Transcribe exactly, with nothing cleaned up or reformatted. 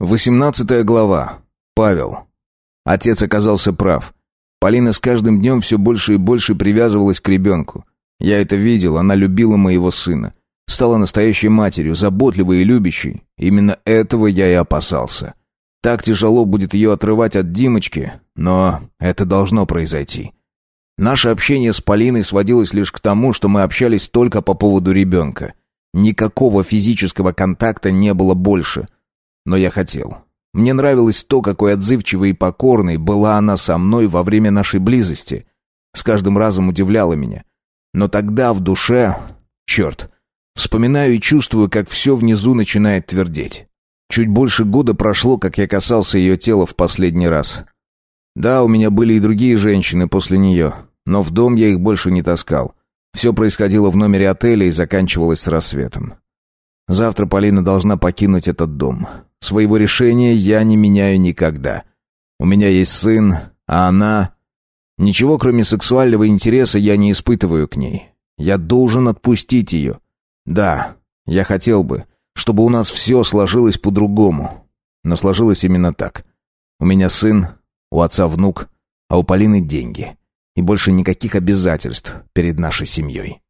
Восемнадцатая глава. Павел. Отец оказался прав. Полина с каждым днем все больше и больше привязывалась к ребенку. Я это видел, она любила моего сына. Стала настоящей матерью, заботливой и любящей. Именно этого я и опасался. Так тяжело будет ее отрывать от Димочки, но это должно произойти. Наше общение с Полиной сводилось лишь к тому, что мы общались только по поводу ребенка. Никакого физического контакта не было больше. Но я хотел. Мне нравилось то, какой отзывчивой и покорной была она со мной во время нашей близости. С каждым разом удивляла меня. Но тогда в душе... Черт. Вспоминаю и чувствую, как все внизу начинает твердеть. Чуть больше года прошло, как я касался ее тела в последний раз. Да, у меня были и другие женщины после нее, но в дом я их больше не таскал. Все происходило в номере отеля и заканчивалось с рассветом. Завтра Полина должна покинуть этот дом. Своего решения я не меняю никогда. У меня есть сын, а она... Ничего, кроме сексуального интереса, я не испытываю к ней. Я должен отпустить ее. Да, я хотел бы, чтобы у нас все сложилось по-другому. Но сложилось именно так. У меня сын, у отца внук, а у Полины деньги. И больше никаких обязательств перед нашей семьей.